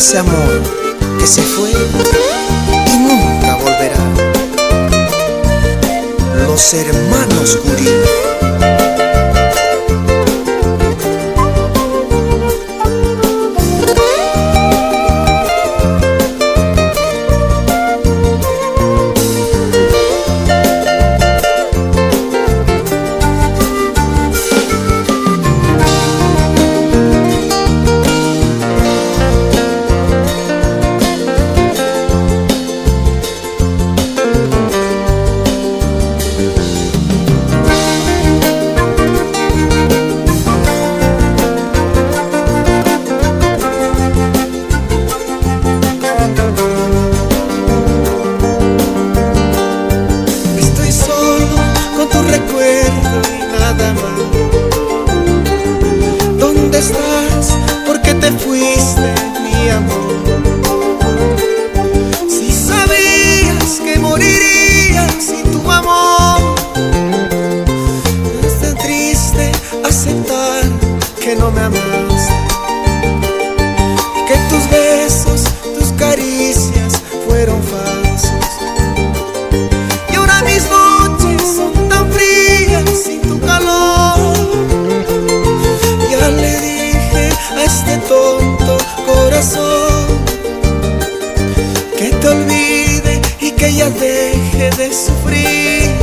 ese amor que se fue y nunca volverá. Los hermanos Curí. ¿Dónde estás? ¿Por qué te fuiste, mi amor? Si sabías que moriría sin tu amor. Es tan triste aceptar que no me amaste, que tus besos, tus caricias fueron falsos. Y ahora mis noches son tan frías sin tu calor. Ya le dije a este tonto corazón que te olvide y que ya deje de sufrir.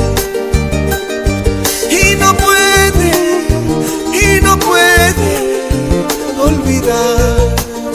Y no puede olvidar.